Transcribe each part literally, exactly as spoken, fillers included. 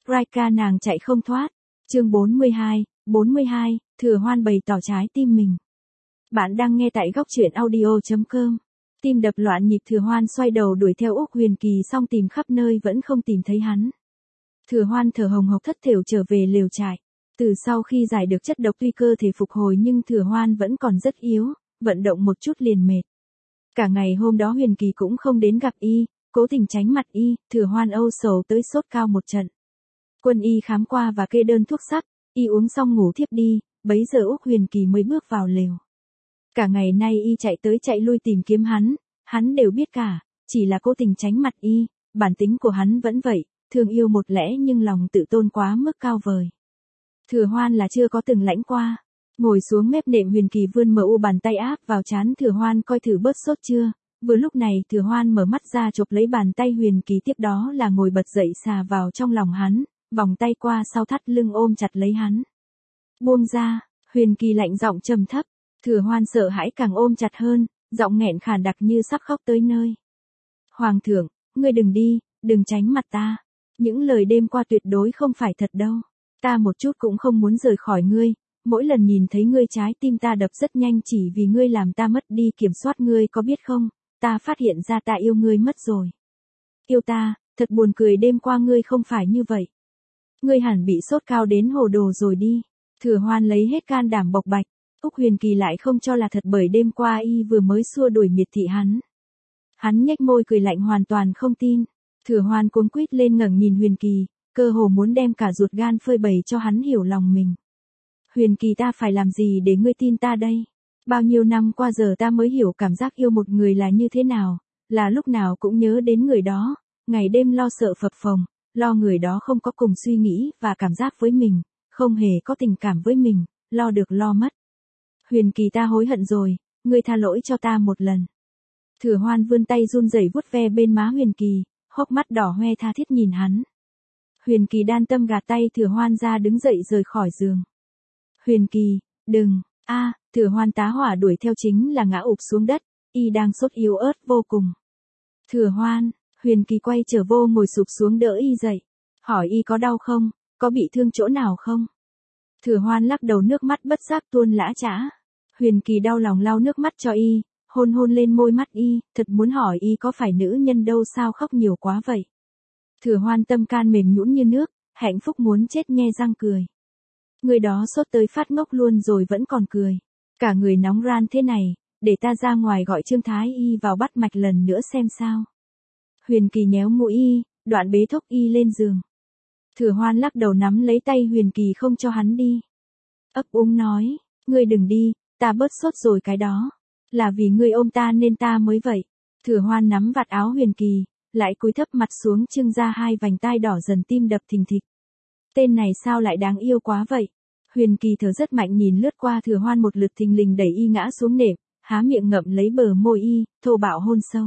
Raika nàng chạy không thoát. Chương bốn mươi hai, bốn mươi hai, Thừa Hoan bày tỏ trái tim mình. Bạn đang nghe tại góc truyện audio chấm com. Tim đập loạn nhịp, Thừa Hoan xoay đầu đuổi theo Úc Huyền Kỳ xong tìm khắp nơi vẫn không tìm thấy hắn. Thừa Hoan thở hồng hộc thất thểu trở về lều trại. Từ sau khi giải được chất độc tuy cơ thể phục hồi nhưng Thừa Hoan vẫn còn rất yếu, vận động một chút liền mệt. Cả ngày hôm đó Huyền Kỳ cũng không đến gặp y, cố tình tránh mặt y, Thừa Hoan âu sầu tới sốt cao một trận. Quân y khám qua và kê đơn thuốc sắc, y uống xong ngủ thiếp đi, bấy giờ Úc Huyền Kỳ mới bước vào lều. Cả ngày nay y chạy tới chạy lui tìm kiếm hắn, hắn đều biết cả, chỉ là cố tình tránh mặt y, bản tính của hắn vẫn vậy, thương yêu một lẽ nhưng lòng tự tôn quá mức cao vời. Thừa Hoan là chưa có từng lãnh qua. Ngồi xuống mép nệm, Huyền Kỳ vươn mờ u bàn tay áp vào trán Thừa Hoan coi thử bớt sốt chưa. Vừa lúc này Thừa Hoan mở mắt ra chộp lấy bàn tay Huyền Kỳ, tiếp đó là ngồi bật dậy xà vào trong lòng hắn, vòng tay qua sau thắt lưng ôm chặt lấy hắn. Buông ra, Huyền Kỳ lạnh giọng trầm thấp. Thừa Hoan sợ hãi càng ôm chặt hơn, giọng nghẹn khàn đặc như sắp khóc tới nơi. Hoàng thượng, ngươi đừng đi, đừng tránh mặt ta. Những lời đêm qua tuyệt đối không phải thật đâu. Ta một chút cũng không muốn rời khỏi ngươi. Mỗi lần nhìn thấy ngươi trái tim ta đập rất nhanh chỉ vì ngươi làm ta mất đi kiểm soát, ngươi có biết không, ta phát hiện ra ta yêu ngươi mất rồi. Yêu ta, thật buồn cười, đêm qua ngươi không phải như vậy. Ngươi hẳn bị sốt cao đến hồ đồ rồi đi. Thừa Hoan lấy hết can đảm bộc bạch. Úc Huyền Kỳ lại không cho là thật bởi đêm qua y vừa mới xua đuổi miệt thị hắn. Hắn nhếch môi cười lạnh hoàn toàn không tin. Thừa Hoan cuống quýt lên ngẩng nhìn Huyền Kỳ, cơ hồ muốn đem cả ruột gan phơi bày cho hắn hiểu lòng mình. Huyền Kỳ, ta phải làm gì để ngươi tin ta đây? Bao nhiêu năm qua giờ ta mới hiểu cảm giác yêu một người là như thế nào, là lúc nào cũng nhớ đến người đó, ngày đêm lo sợ phập phồng, lo người đó không có cùng suy nghĩ và cảm giác với mình, không hề có tình cảm với mình, lo được lo mất. Huyền Kỳ, ta hối hận rồi, ngươi tha lỗi cho ta một lần. Thừa Hoan vươn tay run rẩy vuốt ve bên má Huyền Kỳ, hốc mắt đỏ hoe tha thiết nhìn hắn. Huyền Kỳ đan tâm gạt tay Thừa Hoan ra, đứng dậy rời khỏi giường. Huyền Kỳ, đừng, a, à, Thừa Hoan tá hỏa đuổi theo chính là ngã ụp xuống đất, y đang sốt yếu ớt vô cùng. Thừa Hoan, Huyền Kỳ quay trở vô ngồi sụp xuống đỡ y dậy, hỏi y có đau không, có bị thương chỗ nào không? Thừa Hoan lắc đầu, nước mắt bất giác tuôn lã chã. Huyền Kỳ đau lòng lau nước mắt cho y, hôn hôn lên môi mắt y, thật muốn hỏi y có phải nữ nhân đâu sao khóc nhiều quá vậy. Thừa Hoan tâm can mềm nhũn như nước, hạnh phúc muốn chết nhe răng cười. Người đó sốt tới phát ngốc luôn rồi vẫn còn cười. Cả người nóng ran thế này, để ta ra ngoài gọi Trương Thái Y vào bắt mạch lần nữa xem sao. Huyền Kỳ nhéo mũi y, đoạn bế thốc y lên giường. Thừa Hoan lắc đầu nắm lấy tay Huyền Kỳ không cho hắn đi. Ấp úng nói, ngươi đừng đi, ta bớt sốt rồi cái đó. Là vì ngươi ôm ta nên ta mới vậy. Thừa Hoan nắm vạt áo Huyền Kỳ, lại cúi thấp mặt xuống trưng ra hai vành tai đỏ dần, tim đập thình thịch. Tên này sao lại đáng yêu quá vậy? Huyền Kỳ thở rất mạnh nhìn lướt qua Thừa Hoan một lượt, thình lình đẩy y ngã xuống nệm, há miệng ngậm lấy bờ môi y, thô bạo hôn sâu.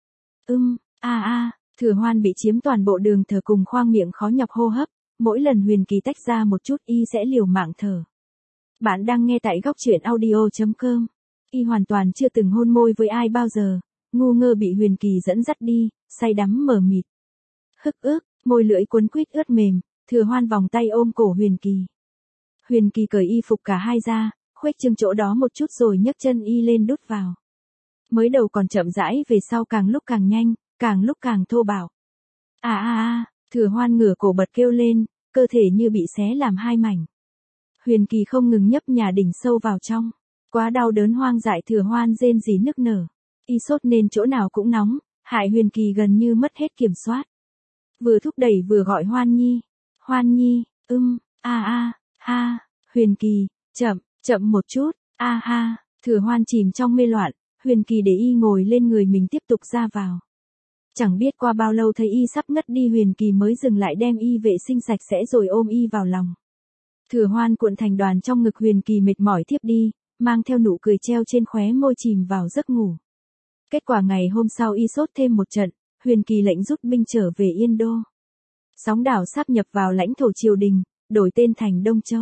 Ưm, a a, Thừa Hoan bị chiếm toàn bộ đường thở cùng khoang miệng khó nhọc hô hấp, mỗi lần Huyền Kỳ tách ra một chút y sẽ liều mạng thở. Bạn đang nghe tại góc truyện audio chấm com. Y hoàn toàn chưa từng hôn môi với ai bao giờ, ngu ngơ bị Huyền Kỳ dẫn dắt đi, say đắm mờ mịt. Hức ức, môi lưỡi cuốn quýt ướt mềm, Thừa Hoan vòng tay ôm cổ Huyền Kỳ. Huyền Kỳ cởi y phục cả hai ra, khuếch trương chỗ đó một chút rồi nhấc chân y lên đút vào. Mới đầu còn chậm rãi, về sau càng lúc càng nhanh, càng lúc càng thô bạo. À à à, Thừa Hoan ngửa cổ bật kêu lên, cơ thể như bị xé làm hai mảnh. Huyền Kỳ không ngừng nhấp nhả đỉnh sâu vào trong. Quá đau đớn hoang dại, Thừa Hoan rên rỉ nức nở. Y sốt nên chỗ nào cũng nóng, hại Huyền Kỳ gần như mất hết kiểm soát. Vừa thúc đẩy vừa gọi Hoan Nhi. Hoan Nhi, ưm, a a, ha, Huyền Kỳ, chậm, chậm một chút, a ha, Thừa Hoan chìm trong mê loạn, Huyền Kỳ để y ngồi lên người mình tiếp tục ra vào. Chẳng biết qua bao lâu thấy y sắp ngất đi, Huyền Kỳ mới dừng lại đem y vệ sinh sạch sẽ rồi ôm y vào lòng. Thừa Hoan cuộn thành đoàn trong ngực Huyền Kỳ, mệt mỏi thiếp đi, mang theo nụ cười treo trên khóe môi chìm vào giấc ngủ. Kết quả ngày hôm sau y sốt thêm một trận, Huyền Kỳ lệnh rút binh trở về Yên Đô. Sóng đảo sáp nhập vào lãnh thổ triều đình, đổi tên thành Đông Châu.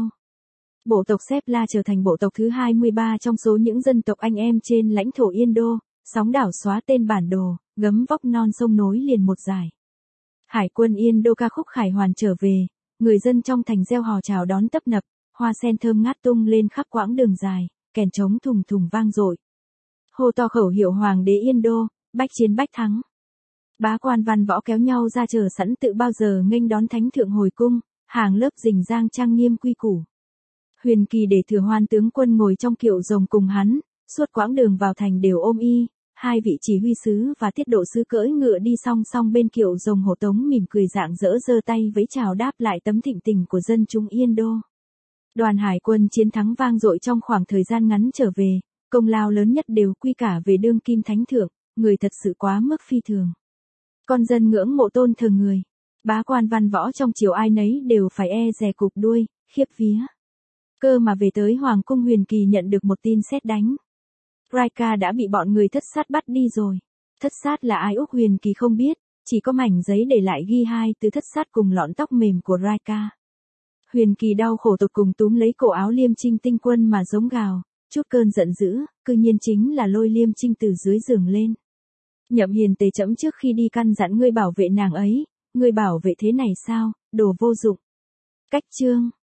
Bộ tộc Xếp La trở thành bộ tộc thứ hai mươi ba trong số những dân tộc anh em trên lãnh thổ Yên Đô. Sóng đảo xóa tên bản đồ, gấm vóc non sông nối liền một dải. Hải quân Yên Đô ca khúc khải hoàn trở về, người dân trong thành reo hò chào đón tấp nập, hoa sen thơm ngát tung lên khắp quãng đường dài, kèn trống thùng thùng vang dội. Hô to khẩu hiệu Hoàng đế Yên Đô, bách chiến bách thắng. Bá quan văn võ kéo nhau ra chờ sẵn tự bao giờ nghênh đón thánh thượng hồi cung, hàng lớp rình rang trang nghiêm quy củ. Huyền Kỳ để Thừa Hoan tướng quân ngồi trong kiệu rồng cùng hắn, suốt quãng đường vào thành đều ôm y, hai vị chỉ huy sứ và tiết độ sứ cưỡi ngựa đi song song bên kiệu rồng Hổ Tống mỉm cười rạng rỡ giơ tay với chào đáp lại tấm thịnh tình của dân chúng Yên Đô. Đoàn hải quân chiến thắng vang dội trong khoảng thời gian ngắn trở về, công lao lớn nhất đều quy cả về đương kim thánh thượng, người thật sự quá mức phi thường. Con dân ngưỡng mộ tôn thờ người, bá quan văn võ trong triều ai nấy đều phải e dè cụp đuôi, khiếp vía. Cơ mà về tới Hoàng cung Huyền Kỳ nhận được một tin sét đánh. Raika đã bị bọn người thất sát bắt đi rồi. Thất sát là ai Úc Huyền Kỳ không biết, chỉ có mảnh giấy để lại ghi hai từ thất sát cùng lọn tóc mềm của Raika. Huyền Kỳ đau khổ tột cùng túm lấy cổ áo Liêm Trinh tinh quân mà giống gào, chút cơn giận dữ, cư nhiên chính là lôi Liêm Trinh từ dưới giường lên. Nhậm Hiền tề trẫm trước khi đi căn dặn ngươi bảo vệ nàng ấy, ngươi bảo vệ thế này sao, đồ vô dụng. Cách chương